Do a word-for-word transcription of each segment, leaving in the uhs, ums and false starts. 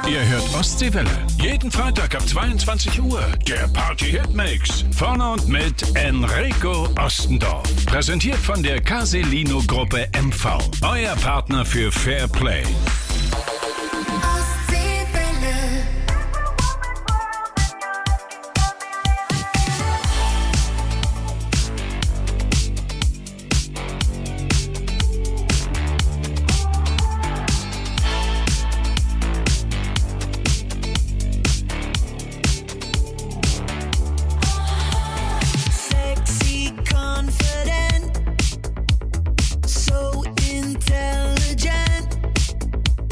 Ihr hört Ostseewelle. Jeden Freitag ab zweiundzwanzig Uhr. Der Party-Hit-Mix. Von und mit Enrico Ostendorf. Präsentiert von der Caselino-Gruppe M V. Euer Partner für Fair Play. Intelligent,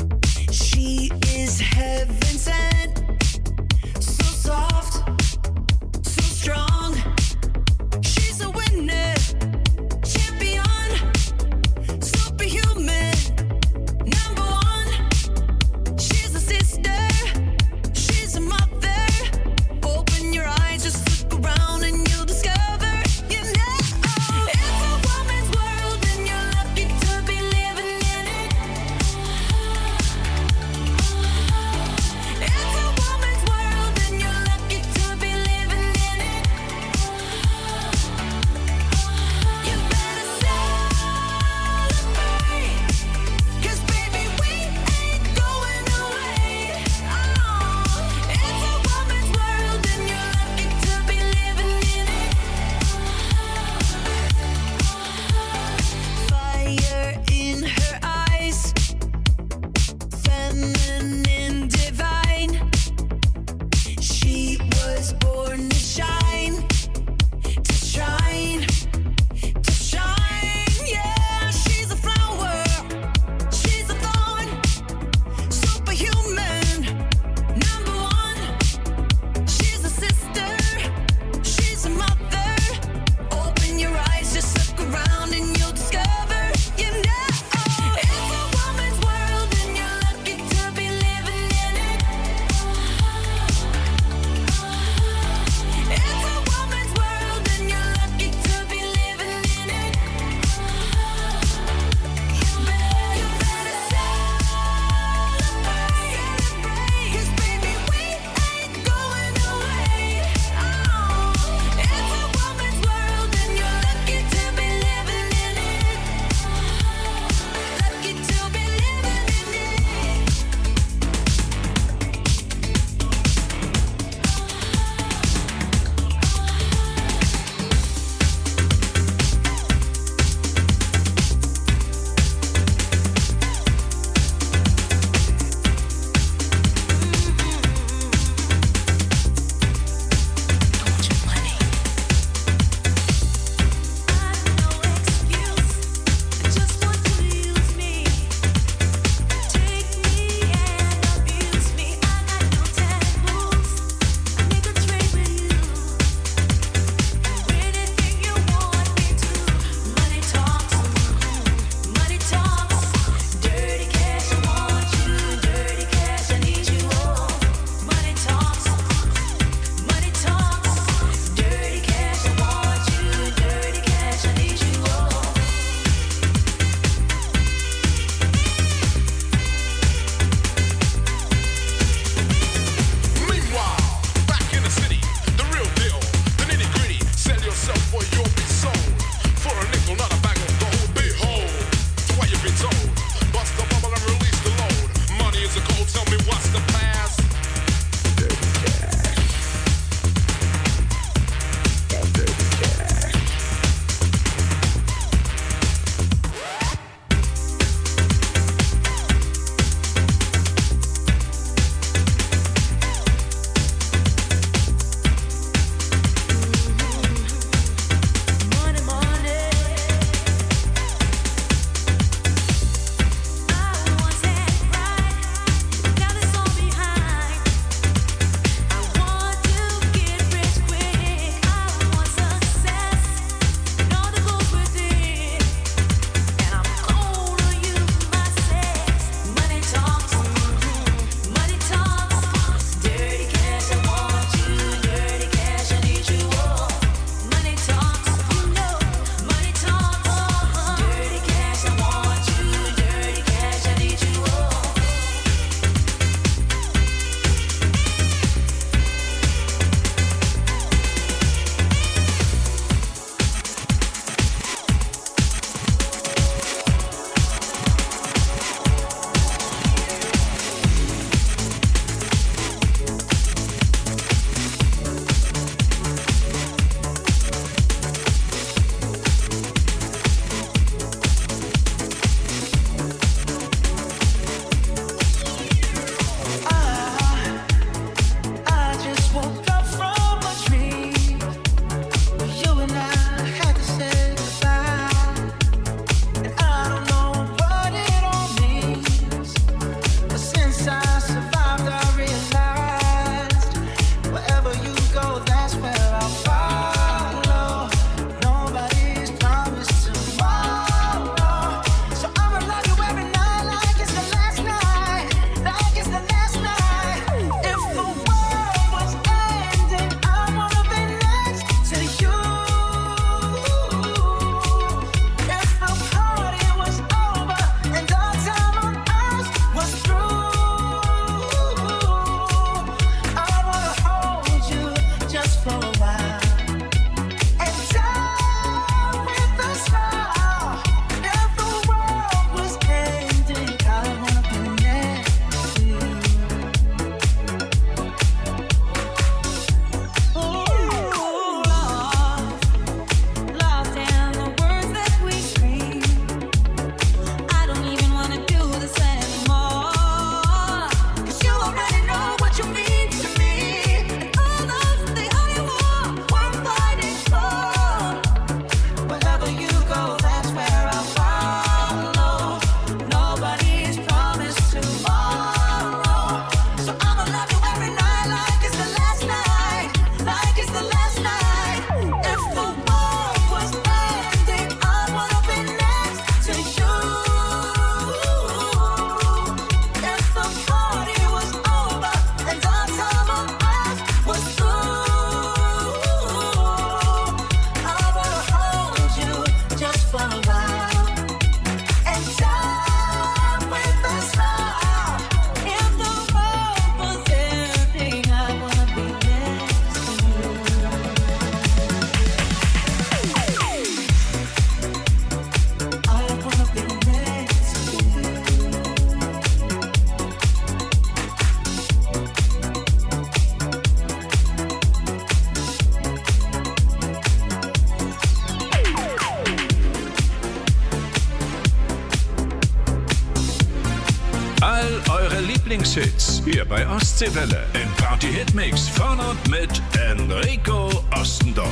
Hits hier bei Ostseewelle. Im Party Hitmix von und mit Enrico Ostendorf.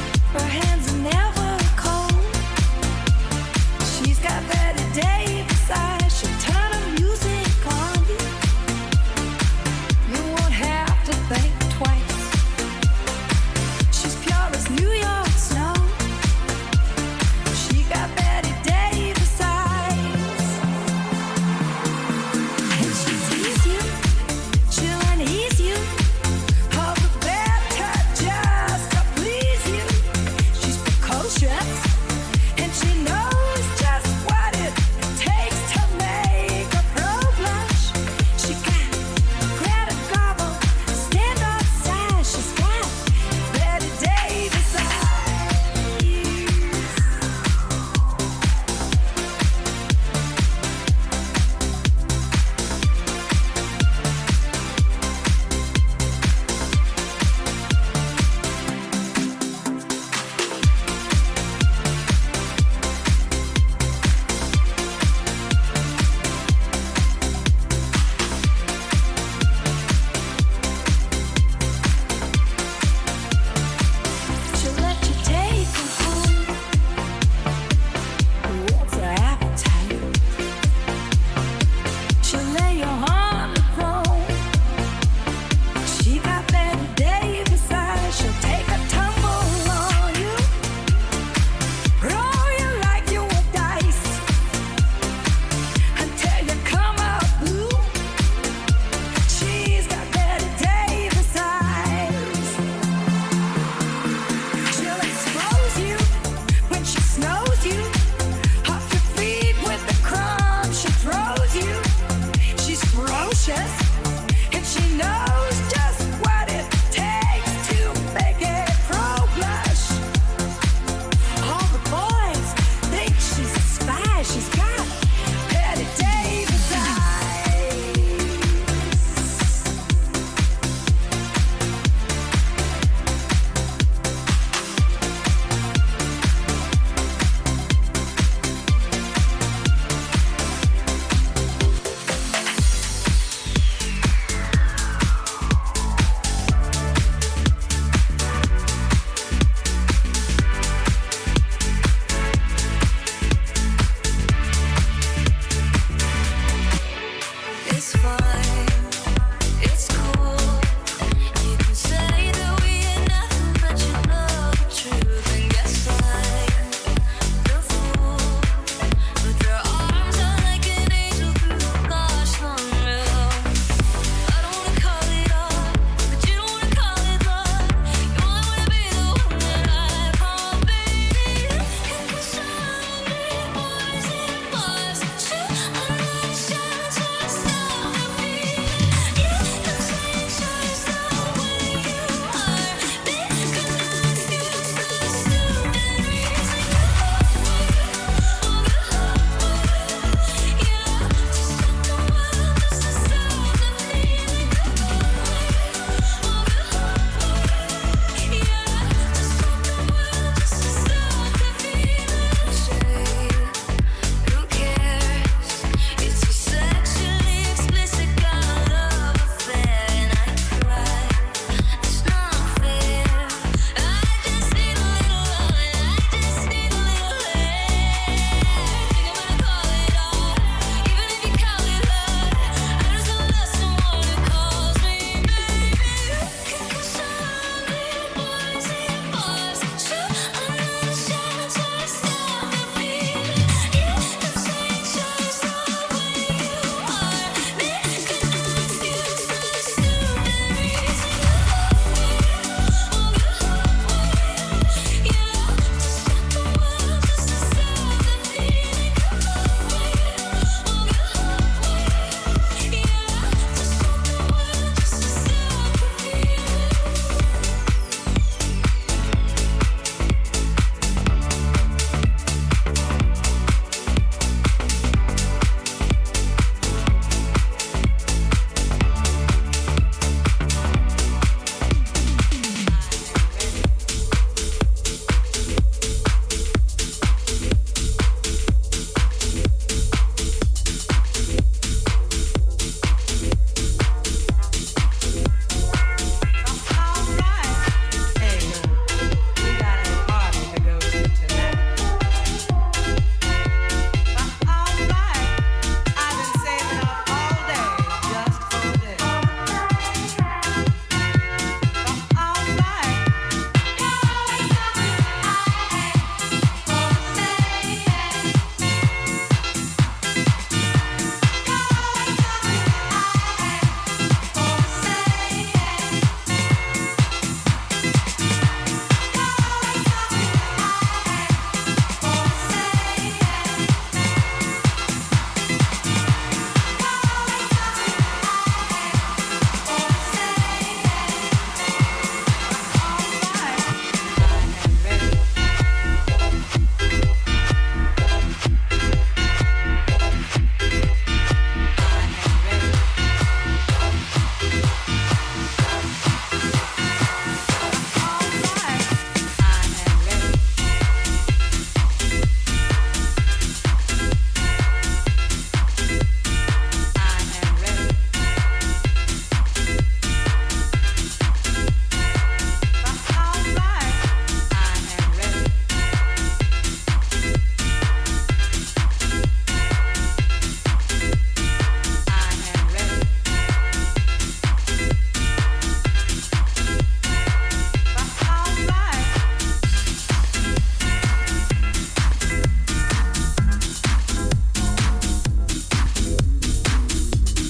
Never cold. She's got Betty Davis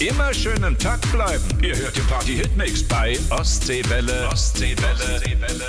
Immer schön im Takt bleiben. Ihr hört den Party-Hitmix bei Ostseewelle. Ostseewelle. Ostseewelle.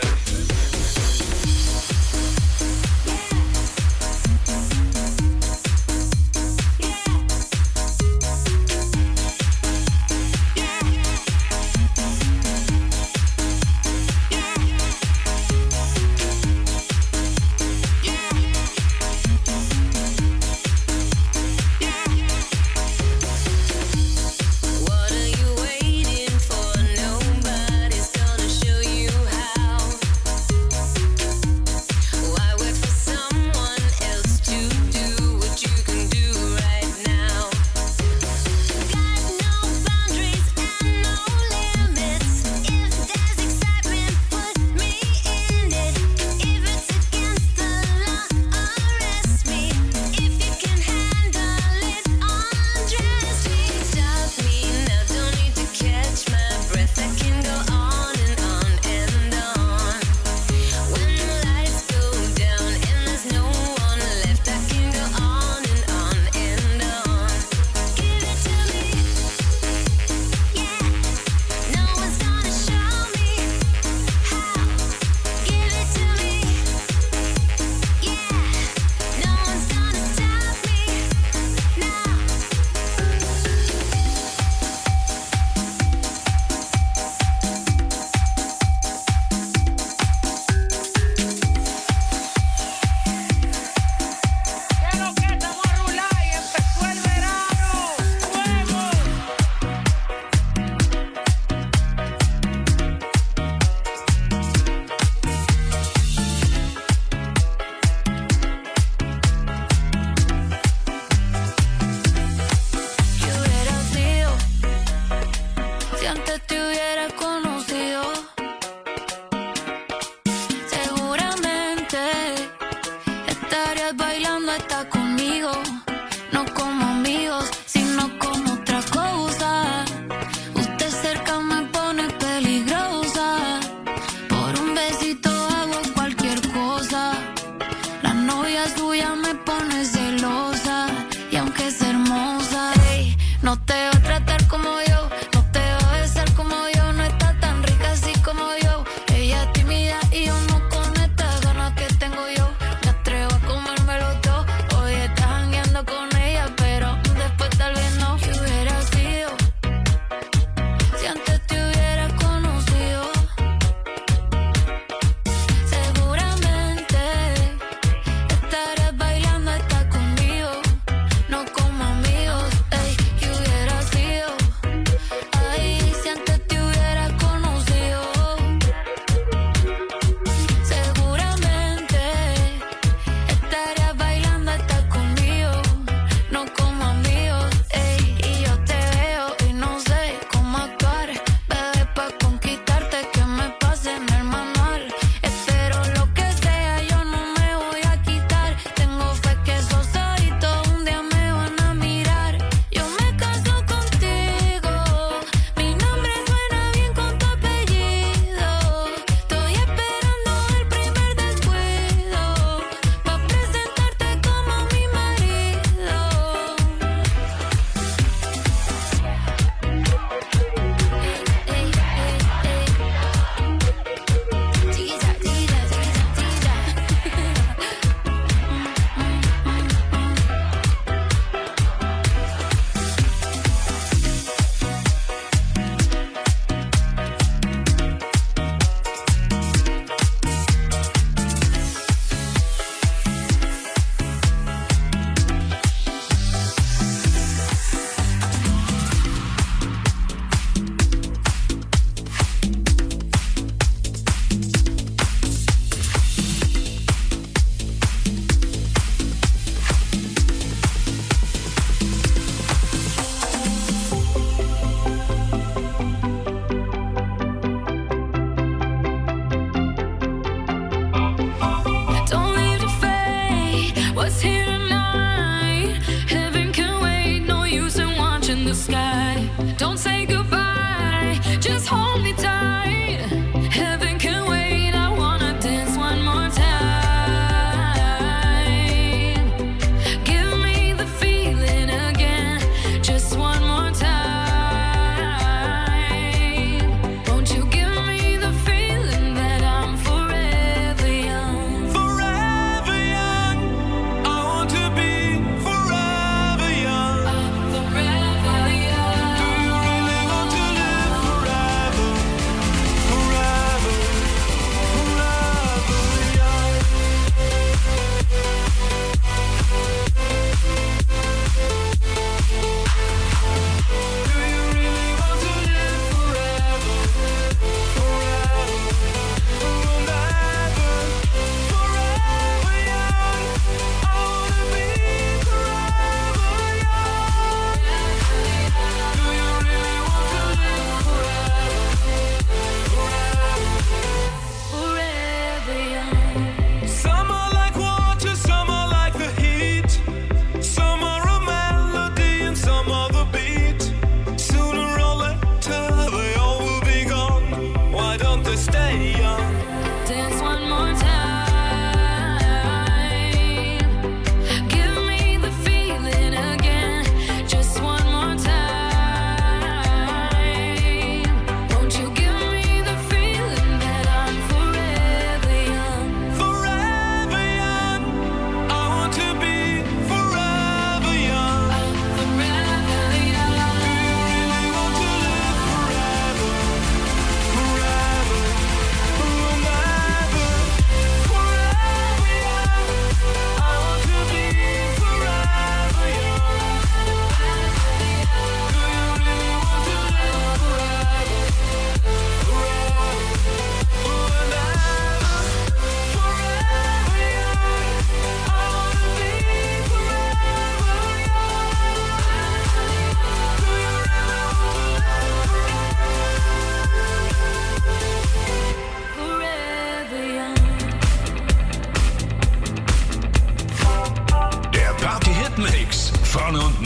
Seguramente estarías bailando hasta con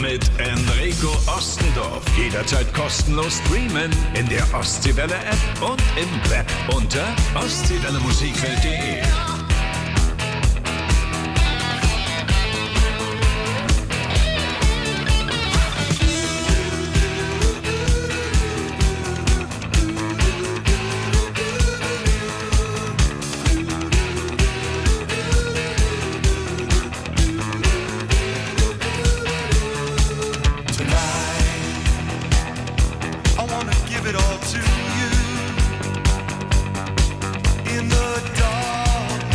mit Enrico Ostendorf. Jederzeit kostenlos streamen in der Ostseewelle App und im Web unter ostseewelle musikwelt punkt de. It all to you in the dark.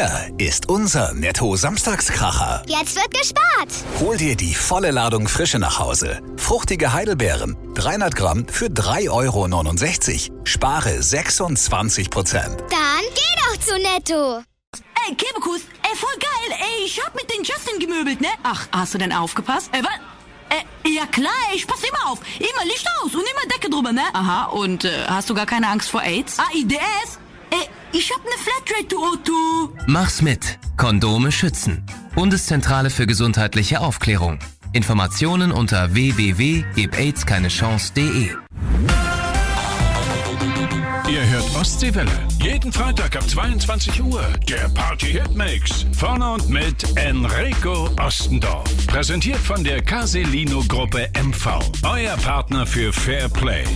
Hier ist unser Netto-Samstagskracher. Jetzt wird gespart. Hol dir die volle Ladung Frische nach Hause. Fruchtige Heidelbeeren, dreihundert Gramm für drei Euro neunundsechzig. Spare sechsundzwanzig Prozent. Dann geh doch zu Netto. Ey, Kebekus, ey, voll geil, ey, ich hab mit den Justin gemöbelt, ne? Ach, hast du denn aufgepasst? Ey, was? Äh, ja klar, ey, ich pass immer auf. Immer Licht aus und immer Decke drüber, ne? Aha, und äh, hast du gar keine Angst vor AIDS? A I D S? Ey, ich hab ne Flatrate, du Otto. Mach's mit. Kondome schützen. Bundeszentrale für gesundheitliche Aufklärung. Informationen unter w w w punkt gib aids keine chance punkt de. Ihr hört Ostseewelle. Jeden Freitag ab zweiundzwanzig Uhr. Der Party-Hitmix. Vorne und mit Enrico Ostendorf. Präsentiert von der Caselino Gruppe M V. Euer Partner für Fair Play.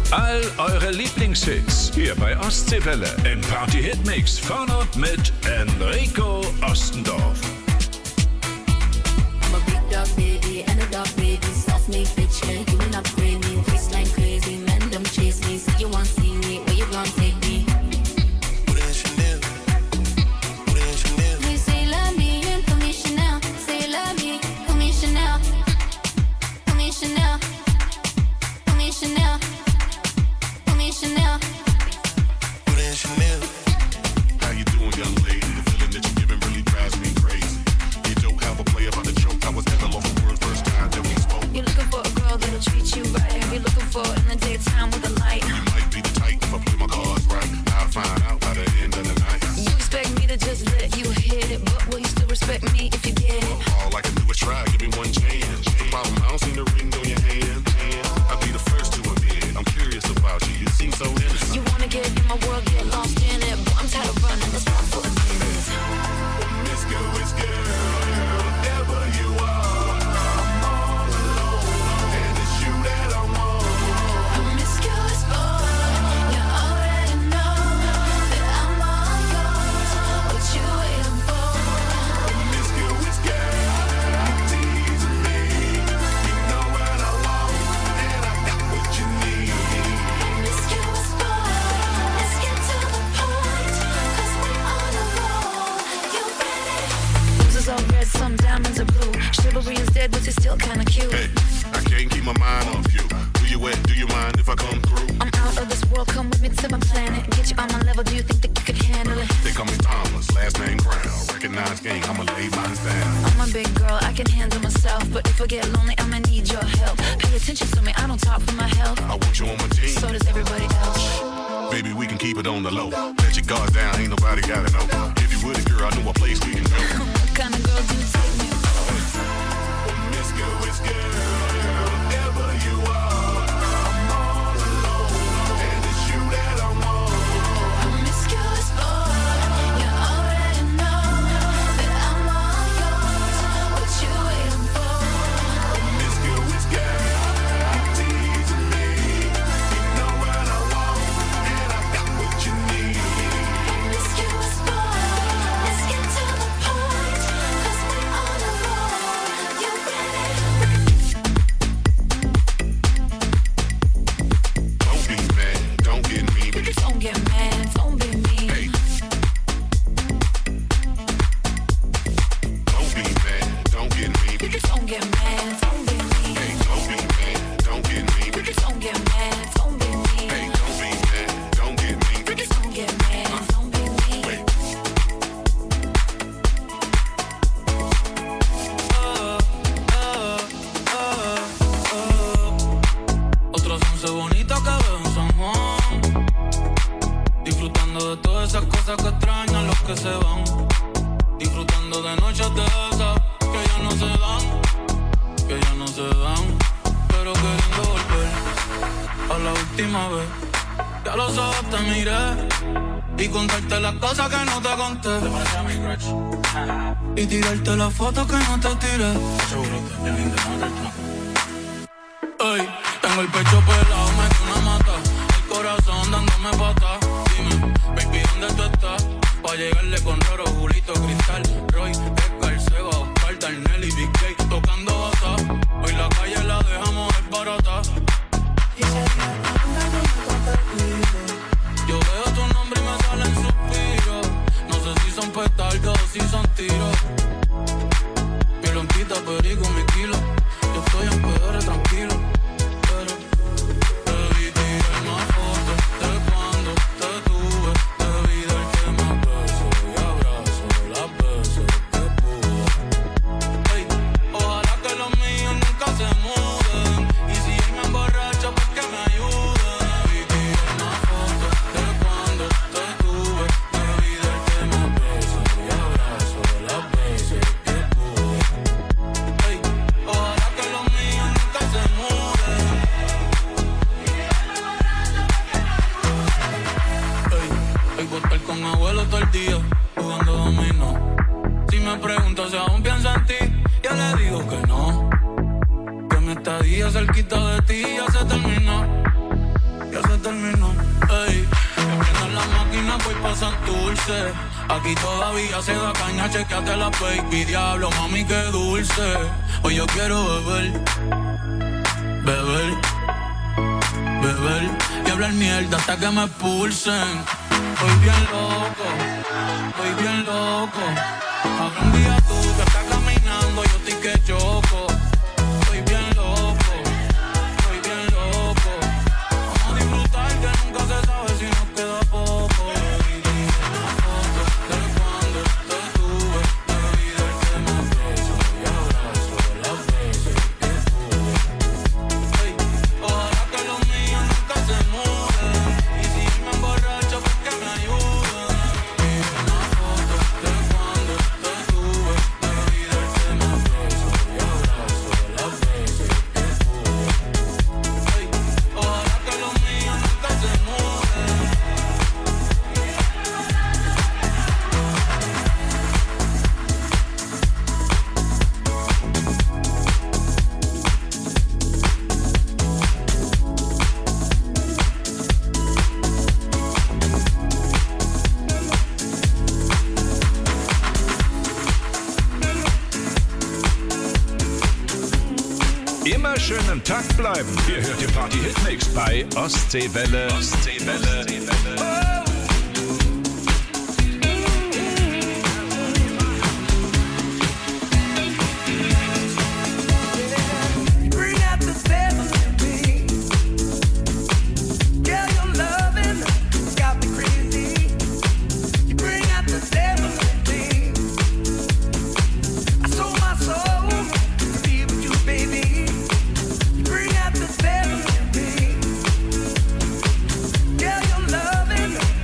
All eure Lieblingshits hier bei Ostseewelle im Party-Hitmix von und mit Enrico Ostendorf. I'm a big dog baby and a dog baby. Soft me, bitch, yeah, you will not free me. Waistline crazy, man, don't chase me. Say you want see me, where you gon' take me? Put it in Chanel. Put it in Chanel. We say love me and call me Chanel. Say love me, call me Chanel. Call me Chanel. Call me Chanel. Call me Chanel. Put it in Chanel. How you doing, young lady? The feeling that you're giving really drives me crazy. You don't have a play about the joke. I was never lost for words first time that we spoke. You're looking for a girl that'll treat you right. You're looking for in the daytime with a light. You might be the type if I play my cards right. I'll find out by the end of the night. You expect me to just let you hit it, but will you still respect me if you get it? All I can do is try, give me one chance. The problem, I don't see the ring on your hand. I'll be the first to admit, I'm curious about you. You seem so innocent. You wanna get in my world, get lost in it, but I'm tired of running this spot for a minute. Miss girl, it's girl, whatever you are, I'm all alone, and it's you that I want. Promiscuous boy, you already know that I'm all yours. What you waiting for? Miss girl, it's girl, teasing me. You know what I want, and I got what you need. Promiscuous boy, let's get to the point, 'cause we're on a roll. You ready? Roses all red, some diamonds are blue. Chivalry is dead, but you're still kinda cute. Hey, I can't keep my mind off you. Where you at? Do you mind if I come through? I'm out of this world, come with me to my planet. Get you on my level, do you think that you could handle it? They call me Thomas, last name Crown. Recognize gang, I'ma lay mine down. I'm a big girl, I can handle myself. But if I get lonely, I'ma need your help. Pay attention to me, I don't talk for my health. I want you on my team. So does everybody else. Baby, we can keep it on the low. Let your guards down, ain't nobody gotta know. If you with a girl, I know a place we can go. What kind of girl do you take me for? Miss girl, it's girl, whatever you are, I'm all alone, and it's you that I want. Promiscuous boy, you already know that I'm all yours. What you waiting for? Miss girl, it's girl, teasing me. You know what I want, and I got what you need. Promiscuous boy, let's get to the point, 'cause we're on a roll. You ready? Don't be mad, don't get me. Don't get mad, don't be mean. Hey. Don't be mad, don't get me. Don't get mad, don't be mean. Hey, don't be mad, don't get me. Don't get mad, don't be mean. Hey, don't be mad, don't get me. Don't get mad, don't be mean. Wait. Otros once bonitas que veo en San Juan, disfrutando de todas esas cosas que extrañan los que se van, disfrutando de noches de esas que ya no se dan, que ya no se dan, pero queriendo volver a la última vez. Ya los ojos te miré y contarte las cosas que no te conté, y tirarte las fotos que no te tiré. Ey, tengo el pecho pelado, me dio una mata, el corazón dándome patas. Dime, baby, ¿dónde tú estás? Pa' llegarle con Roro, Julito, Cristal, Roy, Edgar, Seba, Oscar, Darnell y Big Gay tocando bata. Hoy la calle la dejamos desbarata. Yo veo tu nombre y me salen suspiros. No sé si son petardos o si son tiros. Mi lonquita, perico, mi kilo. Yo estoy en P R tranquilo, pero te vi tirar más fotos de cuando te tuve. Te vi darte más besos y abrazos las veces que pude. Hey, ojalá que los míos nunca se muden. Y si él me dulce. Aquí todavía se da caña, chequeate la baby. Diablo, mami, qué dulce. Hoy yo quiero beber, beber, beber y hablar mierda hasta que me expulsen. Estoy bien loco, estoy bien loco. Habrá un día tú que estás caminando, yo estoy que choco. Estoy bien loco, estoy bien loco. Vamos a disfrutar que nunca se sabe si nos queda poco. Y dime una foto de cuando te tuve. La vida el que me beso y abrazo las veces que pude. Hey, ojalá que los míos nunca se muden. Y si me emborracho pues que me ayuden. Dime una foto de cuando te tuve. La vida el que me beso y abrazo las veces que pude. Hey, ojalá que los míos nunca se muden. Immer schön im Takt bleiben. Ihr hört den Party-Hitmix bei Ostseewelle. Ostseewelle. Bring out the devil in me. Girl, your loving has got me crazy. You bring out the devil in me. I sold my soul to be with you, baby. You bring out the devil in me. Girl, your loving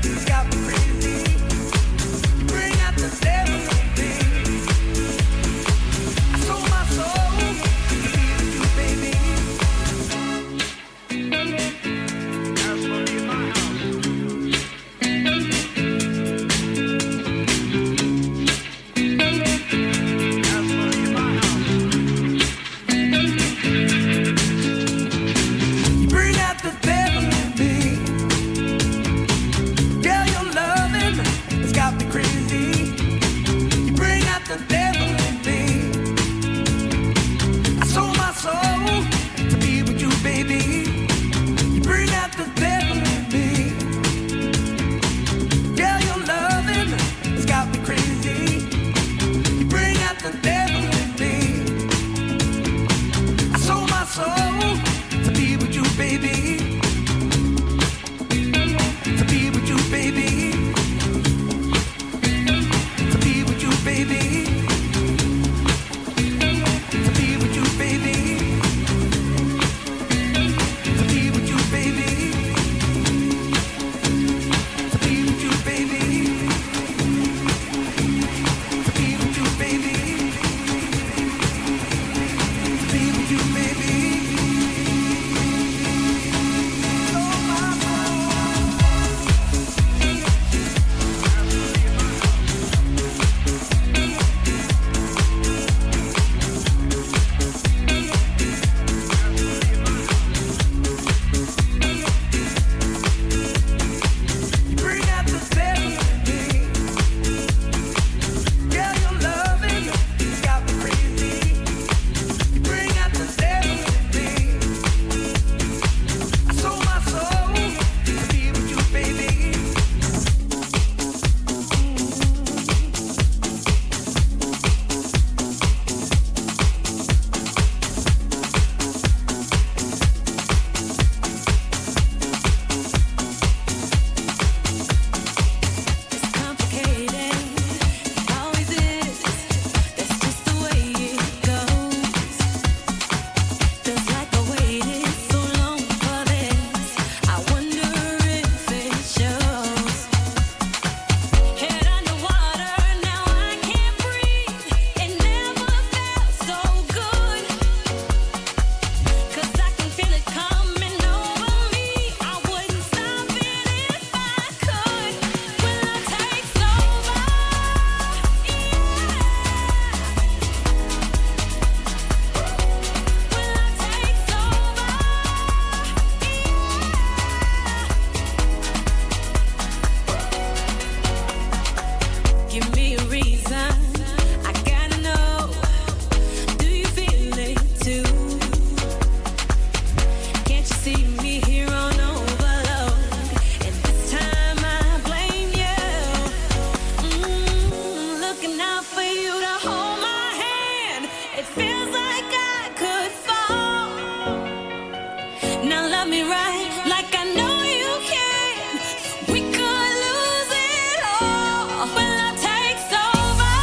right like I know you can. We could lose it all when love takes over.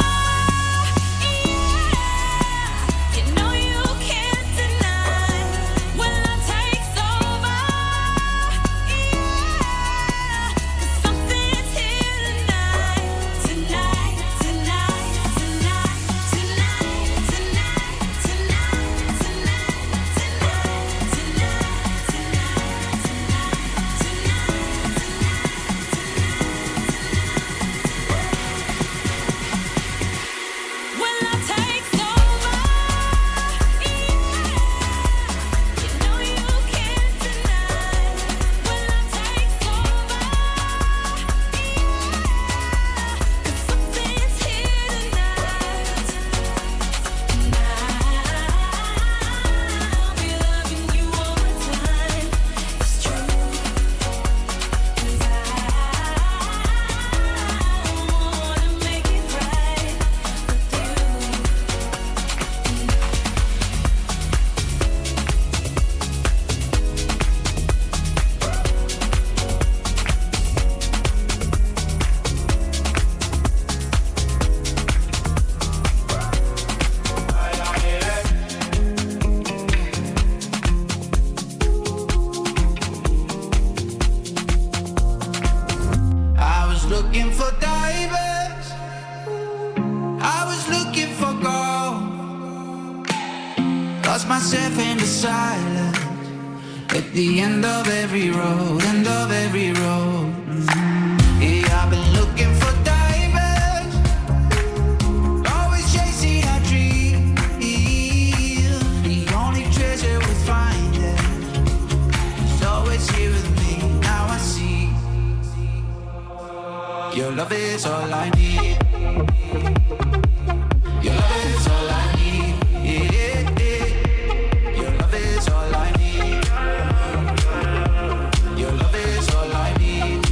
Yeah, you know you can't deny when love takes over. Yeah, 'cause something's here tonight, tonight, tonight, tonight, tonight, tonight, tonight, when love takes over, yeah, you know you can't deny. When love takes over, yeah, 'cause something's here tonight. I'll be loving you all the time. It's true, 'cause I wanna make it right with you. I was looking for diamonds. I was looking for gold. Lost myself in the silence at the end of every road, end of every road. Mhm. Yeah, I've been looking for diamonds. Always chasing a dream. The only treasure we find is always here with me. Now I see. Your love is all I need. Your love is all I need. Yeah, yeah. Your love is all I need. Your love is all I need.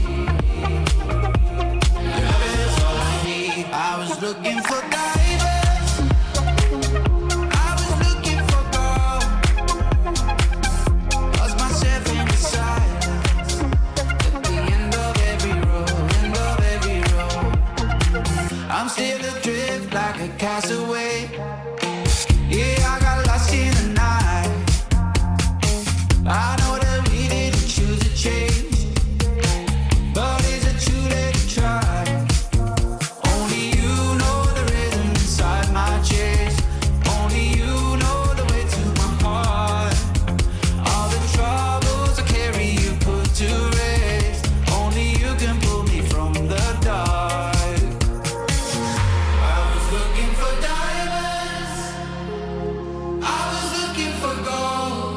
Your love is all I need. I was looking for diamonds. I was looking for gold. Lost myself in the silence at the end of every road, end of every road. I'm still adrift like a castaway. Yeah, I got lost in the night. I know that we didn't choose to change, but is it too late to try? Only you know the rhythm inside my chest. Only you know the way to my heart. All the troubles I carry you put to rest. Only you can pull me from the dark. I was looking for diamonds. I was looking for gold.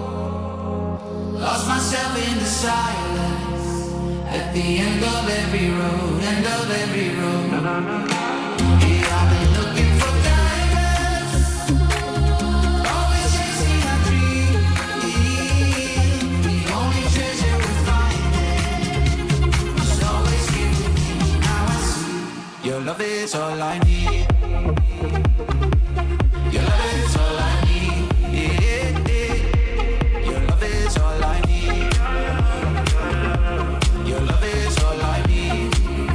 Lost myself in the silence at the end of every road, end of every road. Yeah, I've been looking for diamonds. Always chasing a dream. The only treasure we find is always here with me. Now I see. Your love is all I need. Your love is all I need. Yeah, yeah. Your love is all I need. Your love is all I need.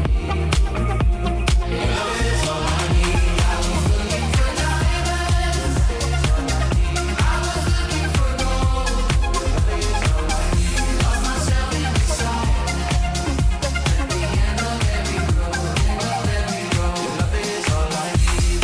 Your love is all I need. I was looking for diamonds. I was looking for gold. Your love is all I need. Lost myself in the silence at the end of every road, end of every road. Your love is all I need.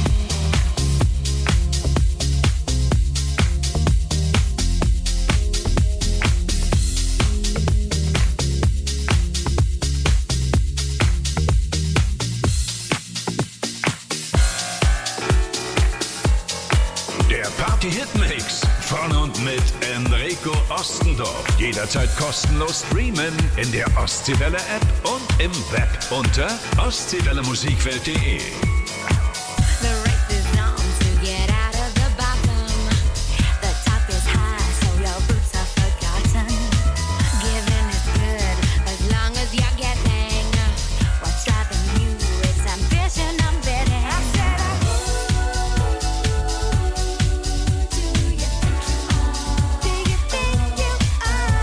Der Party-Hit-Mix von und mit Enrico Ostendorf. Jederzeit kostenlos streamen in der Ostseewelle-App und im Web unter ostseewelle musikwelt punkt de. The race is on to get out of the bottom. The top is high, so your boots are forgotten. Giving is good as long as you're getting. What's driving you is ambition, I'm betting. I said I do you think you are? Do you think you are?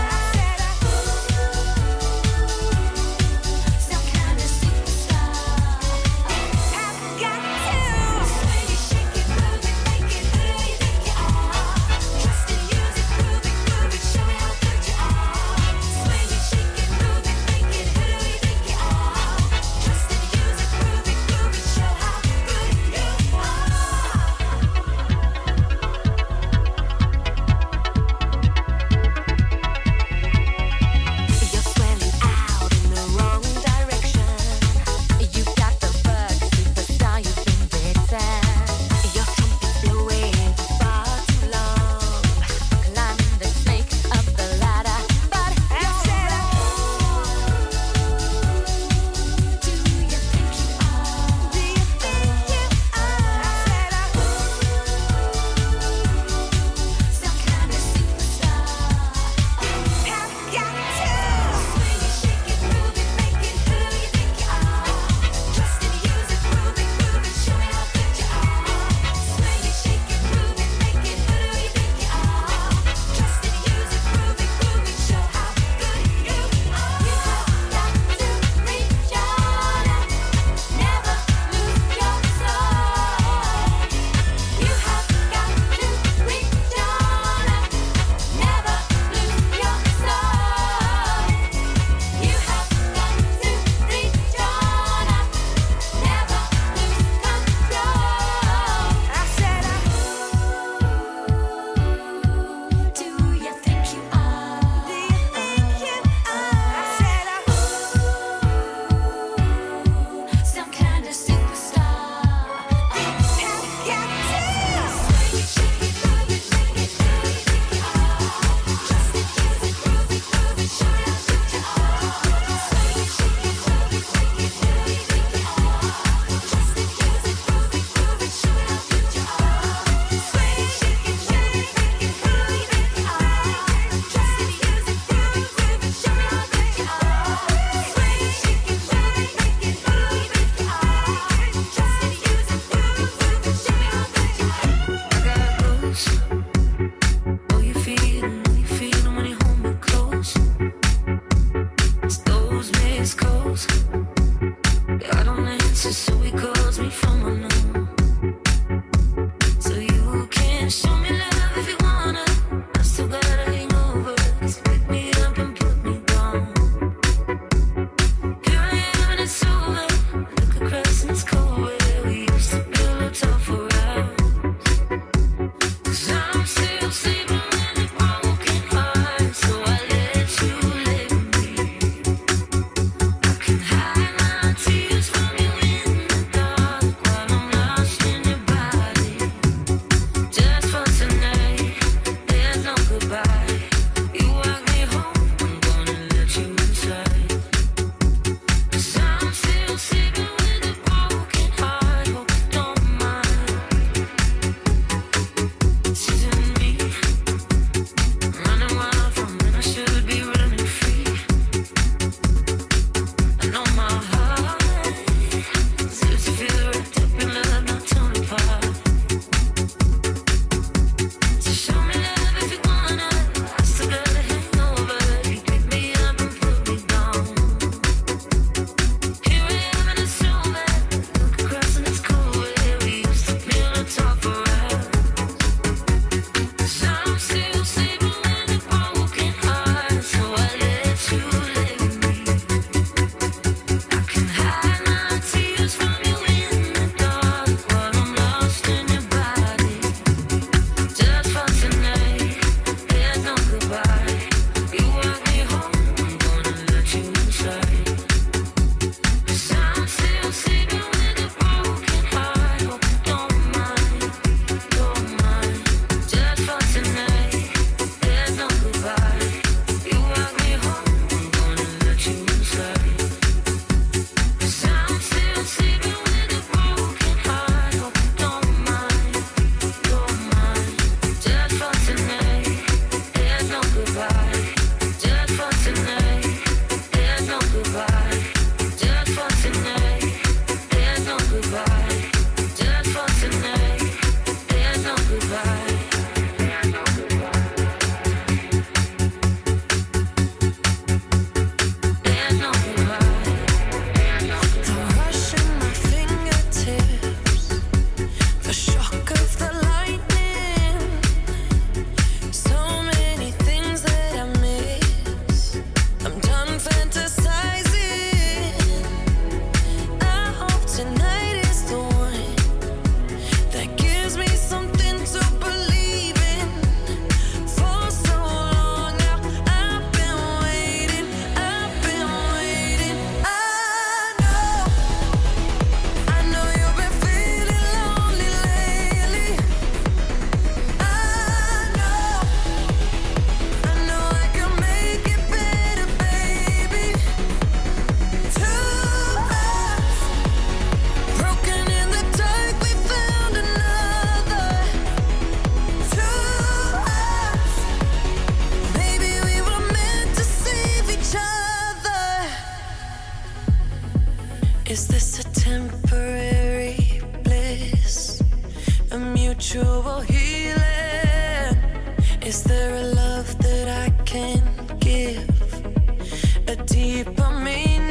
Is this a temporary bliss? A mutual healing? Is there a love that I can give? A deeper meaning?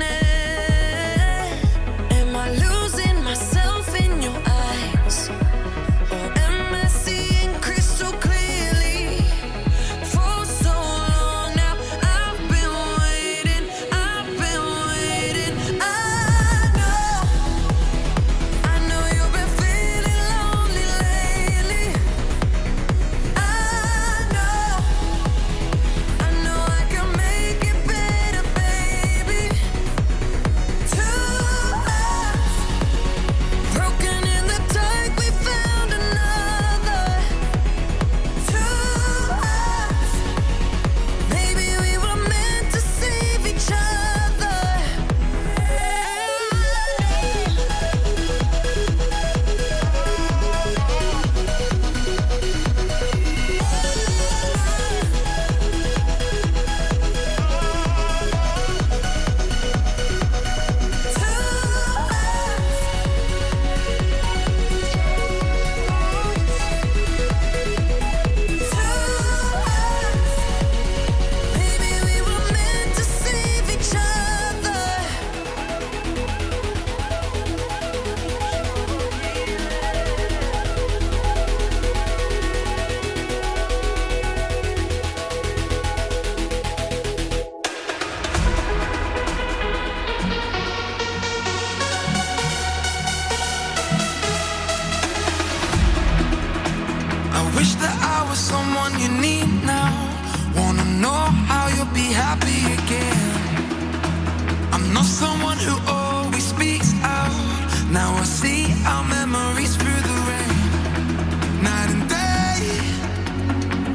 Am I losing myself in your eyes? Or am I seeing crystal clearly? For so long now, I've been waiting, I've been waiting. I know, I know you've been feeling lonely lately. I know, I know I can make it better, baby. Two hearts broken in the dark, we found another. Two hearts, maybe we were meant to save each other. Maybe we were meant to save each other. I wish that I was someone you need now. Wanna know how you'll be happy again. I'm not someone who always speaks out. Now I see